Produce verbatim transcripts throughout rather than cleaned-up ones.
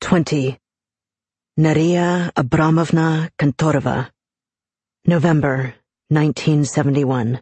twenty. Nadia Abramovna Kantorova. November, nineteen seventy-one.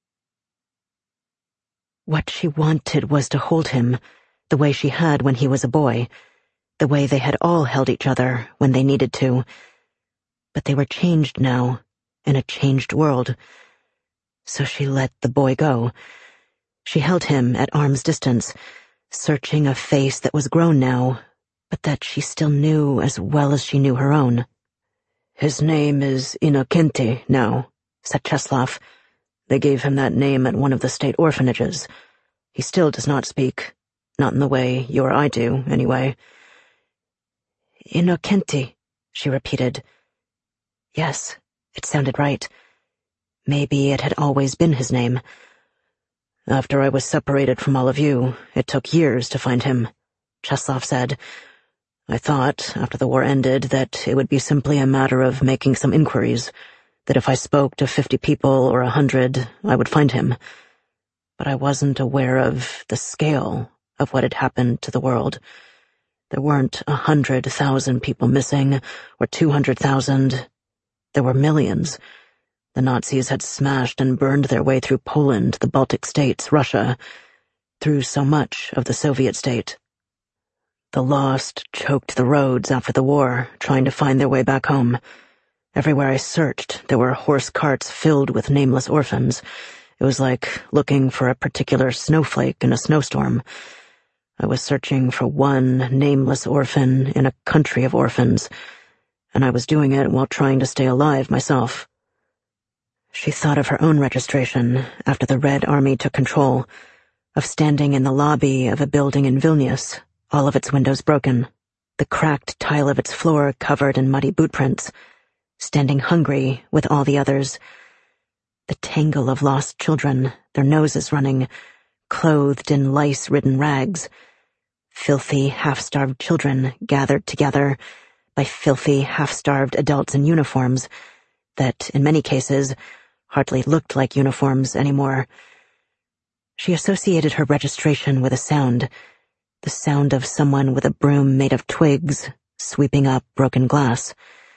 What she wanted was to hold him, the way she had when he was a boy, the way they had all held each other when they needed to. But they were changed now, in a changed world. So she let the boy go. She held him at arm's distance, searching a face that was grown now, but that she still knew as well as she knew her own. "His name is Inokenti now," said Cheslov. "They gave him that name at one of the state orphanages. He still does not speak, not in the way you or I do, anyway." "Inokenti," she repeated. Yes, it sounded right. Maybe it had always been his name. "After I was separated from all of you, it took years to find him," Cheslov said. "I thought, after the war ended, that it would be simply a matter of making some inquiries, that if I spoke to fifty people or a hundred, I would find him. But I wasn't aware of the scale of what had happened to the world. There weren't a hundred thousand people missing, or two hundred thousand. There were millions. The Nazis had smashed and burned their way through Poland, the Baltic states, Russia, through so much of the Soviet state. The lost choked the roads after the war, trying to find their way back home. Everywhere I searched, there were horse carts filled with nameless orphans. It was like looking for a particular snowflake in a snowstorm. I was searching for one nameless orphan in a country of orphans, and I was doing it while trying to stay alive myself." She thought of her own registration after the Red Army took control, of standing in the lobby of a building in Vilnius, all of its windows broken, the cracked tile of its floor covered in muddy boot prints, standing hungry with all the others. The tangle of lost children, their noses running, clothed in lice-ridden rags. Filthy, half-starved children gathered together by filthy, half-starved adults in uniforms that, in many cases, hardly looked like uniforms anymore. She associated her registration with a sound, the sound of someone with a broom made of twigs sweeping up broken glass.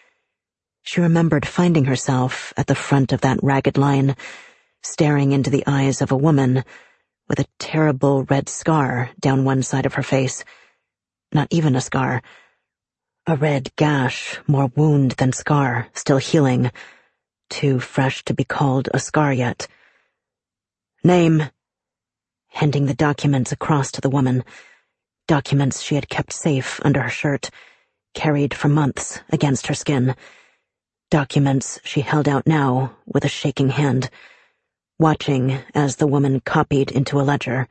She remembered finding herself at the front of that ragged line, staring into the eyes of a woman with a terrible red scar down one side of her face. Not even a scar. A red gash, more wound than scar, still healing, too fresh to be called a scar yet. "Name," handing the documents across to the woman, documents she had kept safe under her shirt, carried for months against her skin. Documents she held out now with a shaking hand, watching as the woman copied into a ledger.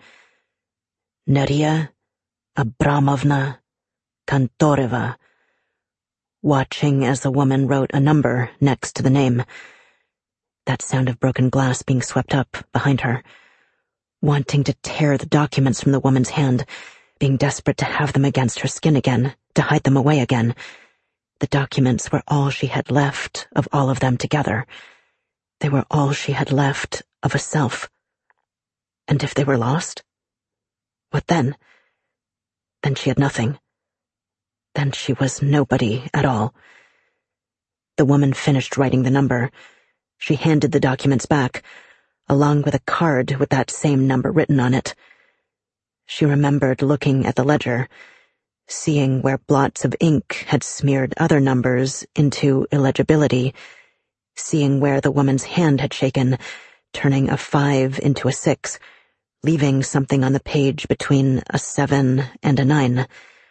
Nadia Abramovna Kantorova, watching as the woman wrote a number next to the name. That sound of broken glass being swept up behind her, wanting to tear the documents from the woman's hand, being desperate to have them against her skin again, to hide them away again. The documents were all she had left of all of them together. They were all she had left of a self. And if they were lost? What then? Then she had nothing. Then she was nobody at all. The woman finished writing the number. She handed the documents back, along with a card with that same number written on it. She remembered looking at the ledger, seeing where blots of ink had smeared other numbers into illegibility, seeing where the woman's hand had shaken, turning a five into a six, leaving something on the page between a seven and a nine.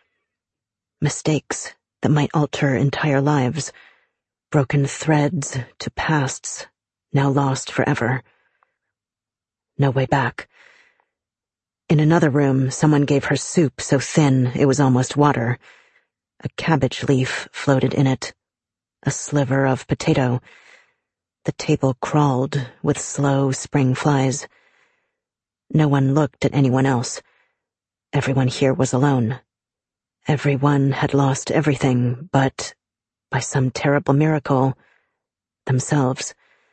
Mistakes that might alter entire lives, broken threads to pasts now lost forever. No way back. In another room, someone gave her soup so thin it was almost water. A cabbage leaf floated in it, a sliver of potato. The table crawled with slow spring flies. No one looked at anyone else. Everyone here was alone. Everyone had lost everything but, by some terrible miracle, themselves.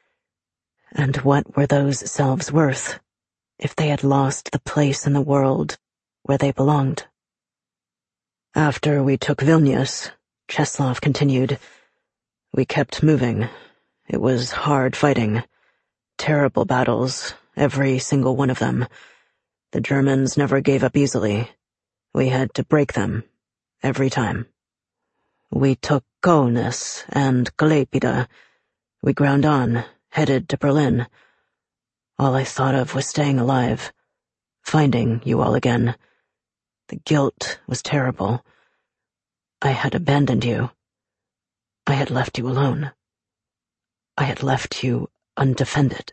And what were those selves worth, if they had lost the place in the world where they belonged? After we took Vilnius, Cheslov continued, we kept moving. It was hard fighting. Terrible battles, every single one of them. The Germans never gave up easily. We had to break them, every time. We took Kaunas and Klaipėda. We ground on, headed to Berlin. All I thought of was staying alive, finding you all again. The guilt was terrible. I had abandoned you. I had left you alone. I had left you undefended.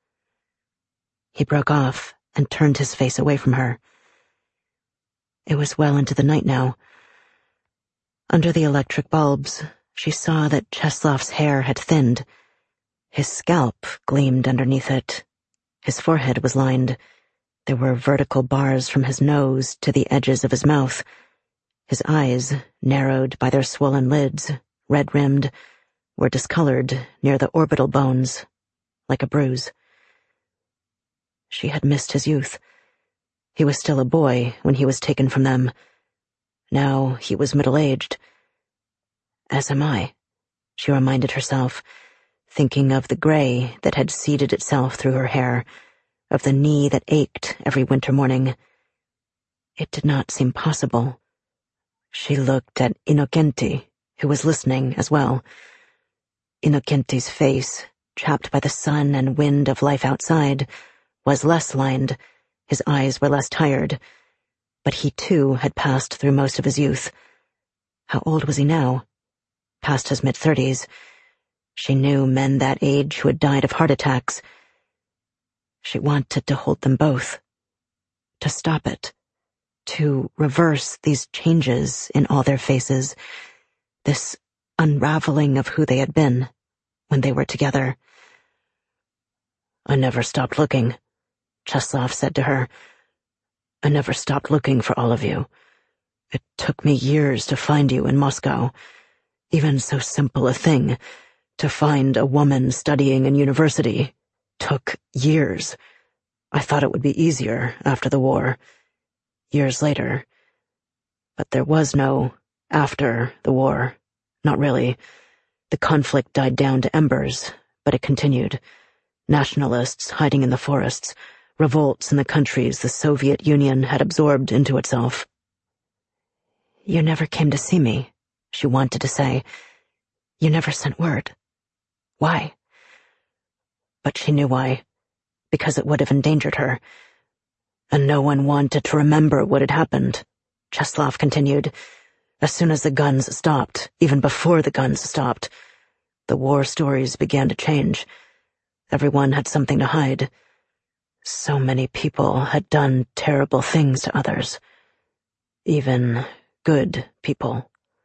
He broke off and turned his face away from her. It was well into the night now. Under the electric bulbs, she saw that Cheslov's hair had thinned. His scalp gleamed underneath it. His forehead was lined. There were vertical bars from his nose to the edges of his mouth. His eyes, narrowed by their swollen lids, red-rimmed, were discolored near the orbital bones, like a bruise. She had missed his youth. He was still a boy when he was taken from them. Now he was middle-aged. As am I, she reminded herself, thinking of the gray that had seeded itself through her hair, of the knee that ached every winter morning. It did not seem possible. She looked at Innocenti, who was listening as well. Innocenti's face, chapped by the sun and wind of life outside, was less lined. His eyes were less tired. But he, too, had passed through most of his youth. How old was he now? Past his mid-thirties. She knew men that age who had died of heart attacks. She wanted to hold them both. To stop it. To reverse these changes in all their faces. This unraveling of who they had been when they were together. I never stopped looking, Cheslov said to her. I never stopped looking for all of you. It took me years to find you in Moscow. Even so simple a thing, to find a woman studying in university, took years. I thought it would be easier after the war. Years later. But there was no after the war. Not really. The conflict died down to embers, but it continued. Nationalists hiding in the forests, revolts in the countries the Soviet Union had absorbed into itself. You never came to see me, she wanted to say. You never sent word. Why? But she knew why. Because it would have endangered her. And no one wanted to remember what had happened, Cheslov continued. As soon as the guns stopped, even before the guns stopped, the war stories began to change. Everyone had something to hide. So many people had done terrible things to others. Even good people.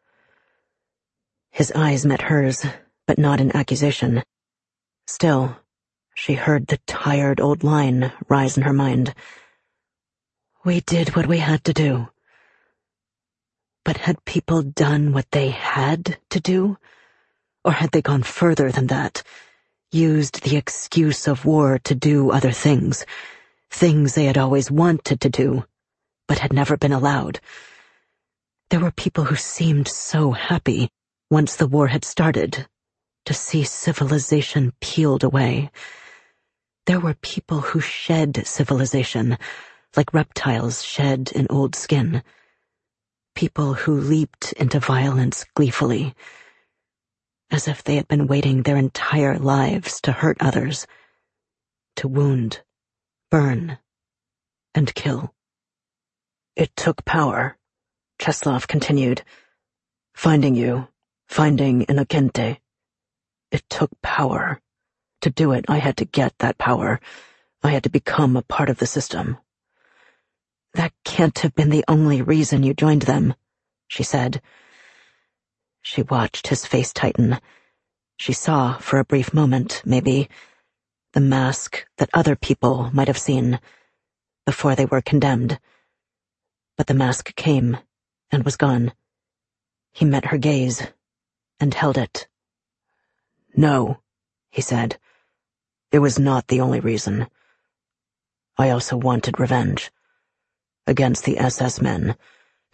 His eyes met hers, but not in accusation. Still, she heard the tired old line rise in her mind. We did what we had to do. But had people done what they had to do? Or had they gone further than that? Used the excuse of war to do other things. Things they had always wanted to do, but had never been allowed. There were people who seemed so happy, once the war had started, to see civilization peeled away. There were people who shed civilization, like reptiles shed an old skin. People who leaped into violence gleefully, as if they had been waiting their entire lives to hurt others, to wound, burn, and kill. It took power, Cheslov continued. Finding you, finding Innocenti. It took power. To do it, I had to get that power. I had to become a part of the system. That can't have been the only reason you joined them, she said. She watched his face tighten. She saw, for a brief moment, maybe, the mask that other people might have seen before they were condemned. But the mask came and was gone. He met her gaze and held it. No, he said. It was not the only reason. I also wanted revenge. Against the S S men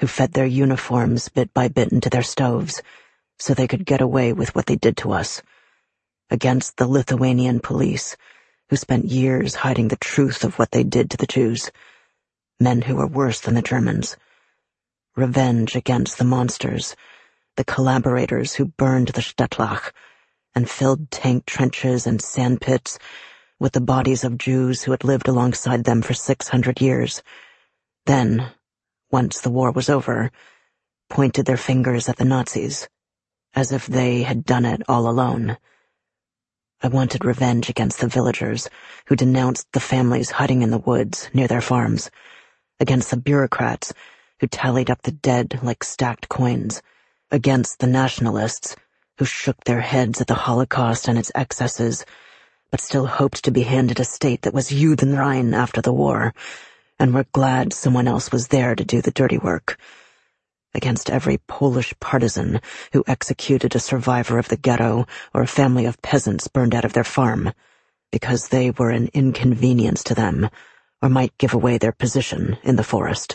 who fed their uniforms bit by bit into their stoves so they could get away with what they did to us, against the Lithuanian police, who spent years hiding the truth of what they did to the Jews, men who were worse than the Germans. Revenge against the monsters, the collaborators who burned the Stettlach and filled tank trenches and sandpits with the bodies of Jews who had lived alongside them for six hundred years. Then, once the war was over, pointed their fingers at the Nazis, as if they had done it all alone. I wanted revenge against the villagers who denounced the families hiding in the woods near their farms, against the bureaucrats who tallied up the dead like stacked coins, against the nationalists who shook their heads at the Holocaust and its excesses, but still hoped to be handed a state that was Judenrein after the war, and were glad someone else was there to do the dirty work. Against every Polish partisan who executed a survivor of the ghetto or a family of peasants burned out of their farm, because they were an inconvenience to them, or might give away their position in the forest.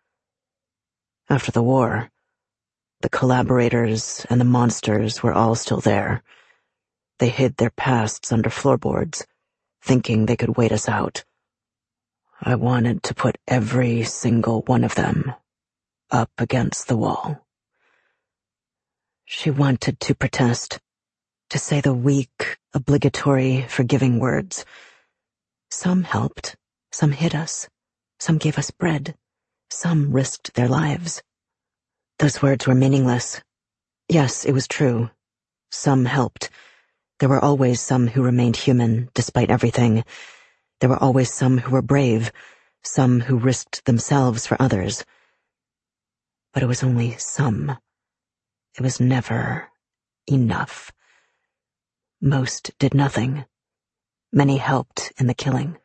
After the war, the collaborators and the monsters were all still there. They hid their pasts under floorboards, thinking they could wait us out. I wanted to put every single one of them up against the wall. She wanted to protest, to say the weak, obligatory, forgiving words. Some helped, some hid us, some gave us bread, some risked their lives. Those words were meaningless. Yes, it was true. Some helped. There were always some who remained human, despite everything. There were always some who were brave, some who risked themselves for others. But it was only some. It was never enough. Most did nothing. Many helped in the killing.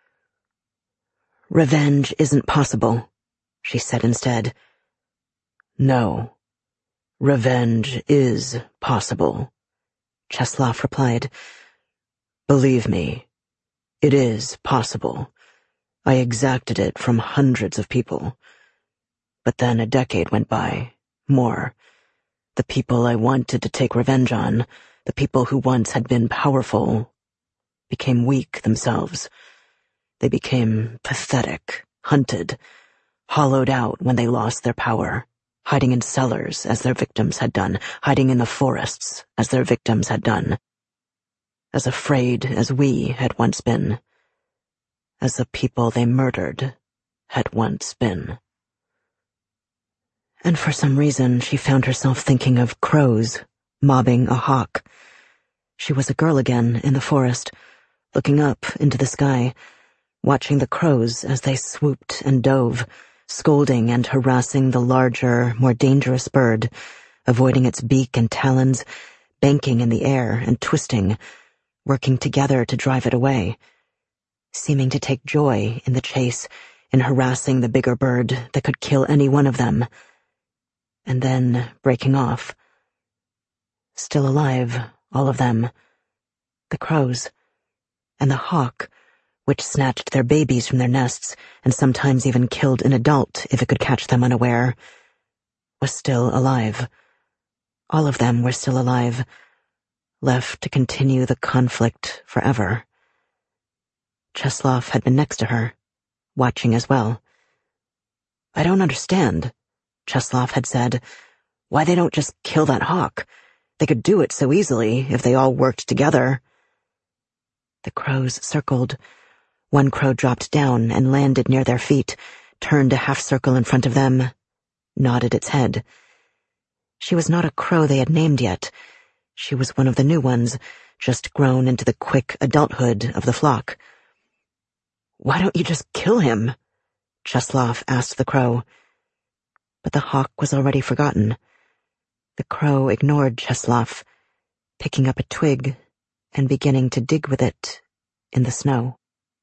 Revenge isn't possible, she said instead. No, revenge is possible, Czeslaw replied. Believe me, it is possible. I exacted it from hundreds of people. But then a decade went by, more. The people I wanted to take revenge on, the people who once had been powerful, became weak themselves. They became pathetic, hunted, hollowed out when they lost their power, hiding in cellars as their victims had done, hiding in the forests as their victims had done. As afraid as we had once been, as the people they murdered had once been. And for some reason she found herself thinking of crows mobbing a hawk. She was a girl again in the forest, looking up into the sky, watching the crows as they swooped and dove, scolding and harassing the larger, more dangerous bird, avoiding its beak and talons, banking in the air and twisting, working together to drive it away, seeming to take joy in the chase, in harassing the bigger bird that could kill any one of them, and then breaking off. Still alive, all of them. The crows, and the hawk, which snatched their babies from their nests and sometimes even killed an adult if it could catch them unaware, was still alive. All of them were still alive, left to continue the conflict forever. Czeslaw had been next to her, watching as well. I don't understand, Czeslaw had said, why they don't just kill that hawk. They could do it so easily if they all worked together. The crows circled. One crow dropped down and landed near their feet, turned a half circle in front of them, nodded its head. She was not a crow they had named yet. She was one of the new ones, just grown into the quick adulthood of the flock. Why don't you just kill him? Czeslaw asked the crow. But the hawk was already forgotten. The crow ignored Czeslaw, picking up a twig and beginning to dig with it in the snow.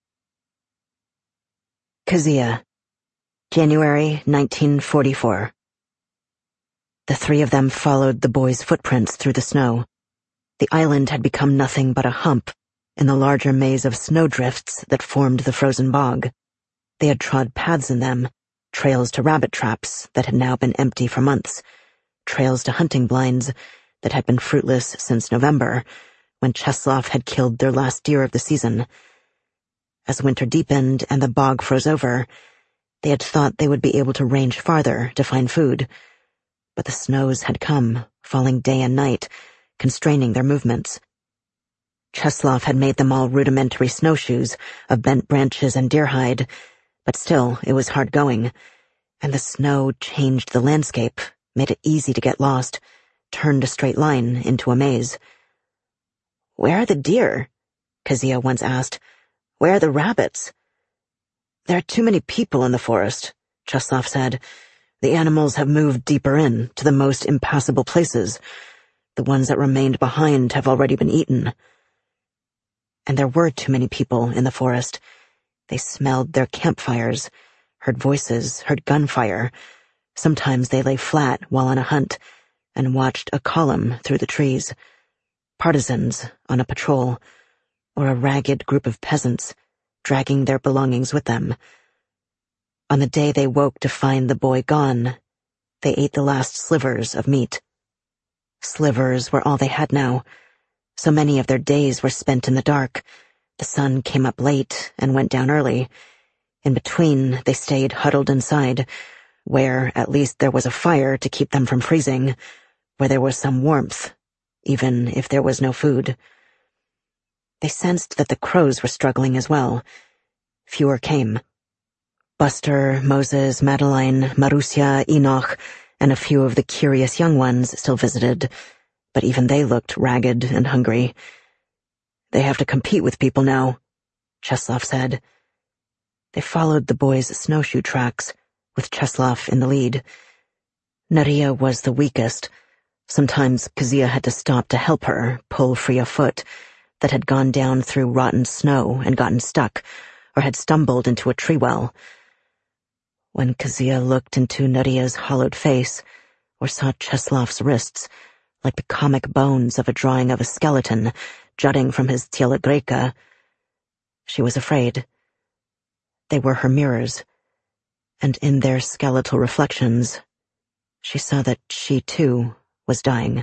Kazia, January nineteen forty-four. The three of them followed the boy's footprints through the snow. The island had become nothing but a hump in the larger maze of snowdrifts that formed the frozen bog. They had trod paths in them, trails to rabbit traps that had now been empty for months, trails to hunting blinds that had been fruitless since November, when Cheslov had killed their last deer of the season. As winter deepened and the bog froze over, they had thought they would be able to range farther to find food. But the snows had come, falling day and night, constraining their movements. Cheslov had made them all rudimentary snowshoes of bent branches and deer hide, but still it was hard going, and the snow changed the landscape, made it easy to get lost, turned a straight line into a maze. "Where are the deer?" Kezia once asked. "Where are the rabbits?" "There are too many people in the forest," Cheslov said. "The animals have moved deeper in, to the most impassable places. The ones that remained behind have already been eaten." And there were too many people in the forest. They smelled their campfires, heard voices, heard gunfire. Sometimes they lay flat while on a hunt and watched a column through the trees. Partisans on a patrol, or a ragged group of peasants, dragging their belongings with them. On the day they woke to find the boy gone, they ate the last slivers of meat. Slivers were all they had now. So many of their days were spent in the dark. The sun came up late and went down early. In between, they stayed huddled inside, where at least there was a fire to keep them from freezing, where there was some warmth, even if there was no food. They sensed that the crows were struggling as well. Fewer came. Buster, Moses, Madeline, Marussia, Enoch, and a few of the curious young ones still visited, but even they looked ragged and hungry. "They have to compete with people now," Cheslov said. They followed the boys' snowshoe tracks, with Cheslov in the lead. Naria was the weakest. Sometimes Kezia had to stop to help her pull free a foot that had gone down through rotten snow and gotten stuck, or had stumbled into a tree well. When Kezia looked into Naria's hollowed face, or saw Cheslov's wrists, like the comic bones of a drawing of a skeleton jutting from his tela greca, she was afraid. They were her mirrors, and in their skeletal reflections, she saw that she, too, was dying.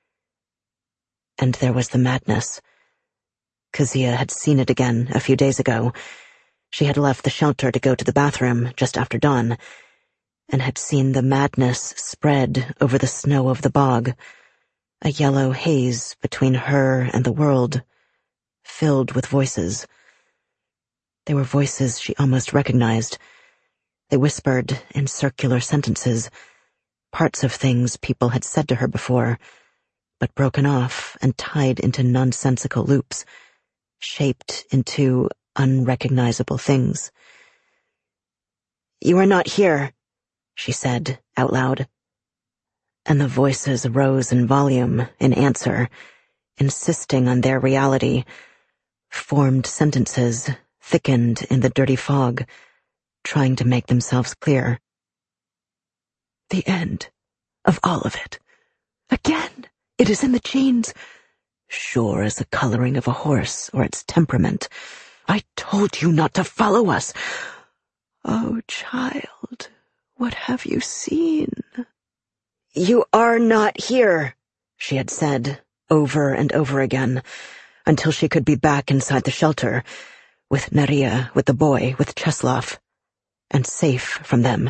And there was the madness. Kezia had seen it again a few days ago. She had left the shelter to go to the bathroom just after dawn, and had seen the madness spread over the snow of the bog, a yellow haze between her and the world, filled with voices. They were voices she almost recognized. They whispered in circular sentences, parts of things people had said to her before, but broken off and tied into nonsensical loops, shaped into unrecognizable things. "You are not here," she said out loud. And the voices rose in volume in answer, insisting on their reality. Formed sentences thickened in the dirty fog, trying to make themselves clear. "The end of all of it. Again, it is in the genes. Sure as the coloring of a horse or its temperament. I told you not to follow us. Oh, child, what have you seen?" "You are not here," she had said over and over again, until she could be back inside the shelter, with Naria, with the boy, with Cheslov, and safe from them.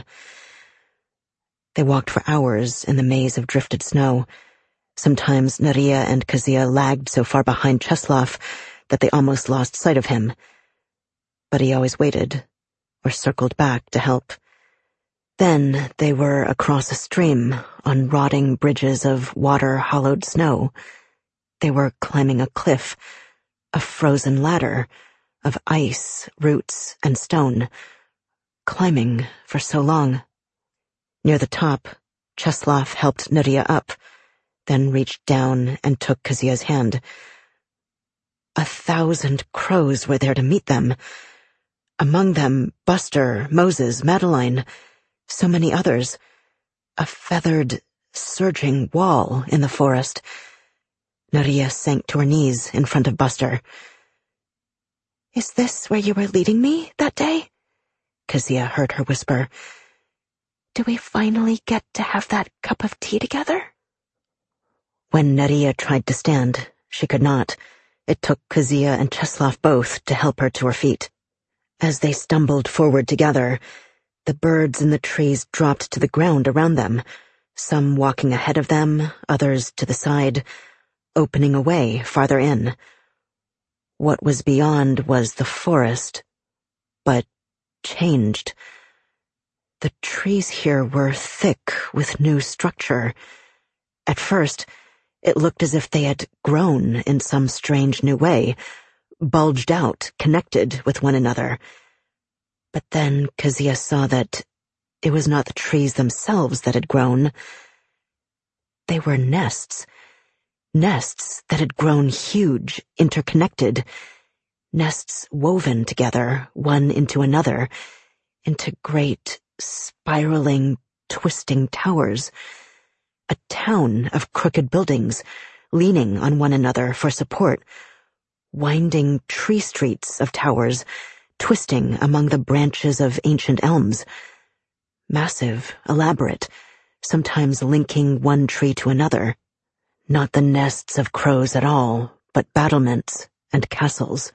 They walked for hours in the maze of drifted snow. Sometimes Naria and Kezia lagged so far behind Cheslov that they almost lost sight of him. But he always waited, or circled back to help. Then they were across a stream, on rotting bridges of water-hollowed snow. They were climbing a cliff, a frozen ladder, of ice, roots, and stone. Climbing for so long. Near the top, Cheslov helped Nadia up, then reached down and took Kezia's hand. A thousand crows were there to meet them. Among them, Buster, Moses, Madeline, so many others. A feathered, surging wall in the forest. Nadia sank to her knees in front of Buster. "Is this where you were leading me that day?" Kezia heard her whisper. Do we finally get to have that cup of tea together? When Nerija tried to stand, she could not. It took Kezia and Česlav both to help her to her feet. As they stumbled forward together, the birds in the trees dropped to the ground around them, some walking ahead of them, others to the side, opening a way farther in. What was beyond was the forest, but changed. The trees here were thick with new structure. At first, it looked as if they had grown in some strange new way, bulged out, connected with one another. But then Kezia saw that it was not the trees themselves that had grown. They were nests. Nests that had grown huge, interconnected. Nests woven together, one into another, into great, spiraling, twisting towers. A town of crooked buildings, leaning on one another for support. Winding tree streets of towers, twisting among the branches of ancient elms. Massive, elaborate, sometimes linking one tree to another. Not the nests of crows at all, but battlements and castles.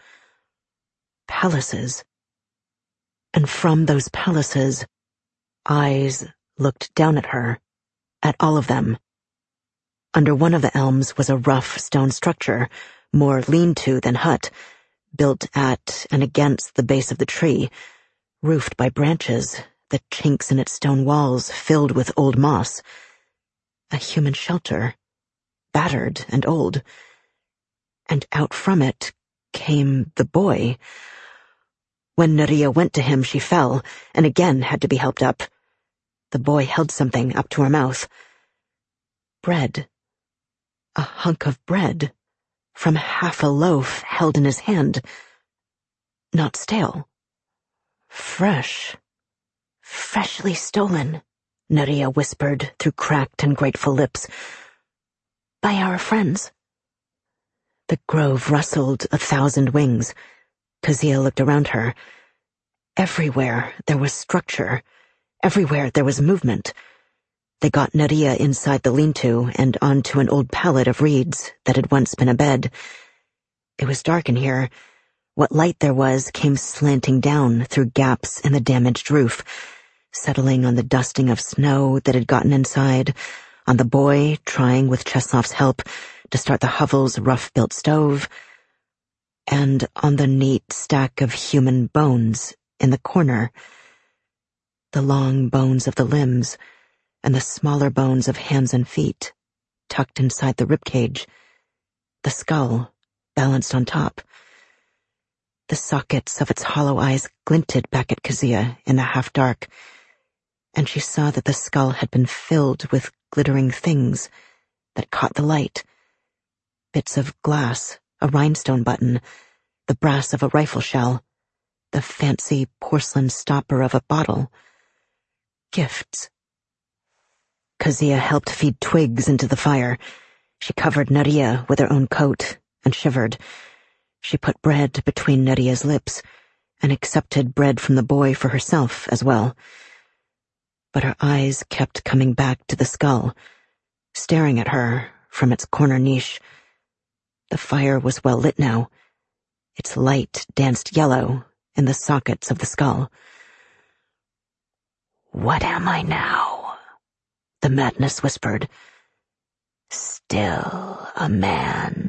Palaces. And from those palaces, eyes looked down at her, at all of them. Under one of the elms was a rough stone structure, more lean-to than hut, built at and against the base of the tree, roofed by branches, the chinks in its stone walls filled with old moss. A human shelter, battered and old. And out from it came the boy. When Nerija went to him, she fell, and again had to be helped up. The boy held something up to her mouth. Bread. A hunk of bread, from half a loaf held in his hand. Not stale. Fresh. Freshly stolen, Nerija whispered through cracked and grateful lips. By our friends. The grove rustled a thousand wings. Kezia looked around her. Everywhere there was structure. Everywhere there was movement. They got Nerija inside the lean-to and onto an old pallet of reeds that had once been a bed. It was dark in here. What light there was came slanting down through gaps in the damaged roof, settling on the dusting of snow that had gotten inside, on the boy trying with Česlav's help to start the hovel's rough-built stove, and on the neat stack of human bones in the corner. The long bones of the limbs, and the smaller bones of hands and feet, tucked inside the ribcage. The skull, balanced on top. The sockets of its hollow eyes glinted back at Kezia in the half-dark, and she saw that the skull had been filled with glittering things that caught the light. Bits of glass, a rhinestone button, the brass of a rifle shell, the fancy porcelain stopper of a bottle. Gifts. Kezia helped feed twigs into the fire. She covered Nerija with her own coat and shivered. She put bread between Nerija's lips and accepted bread from the boy for herself as well. But her eyes kept coming back to the skull, staring at her from its corner niche. The fire was well lit now. Its light danced yellow in the sockets of the skull. "What am I now?" the madness whispered. "Still a man."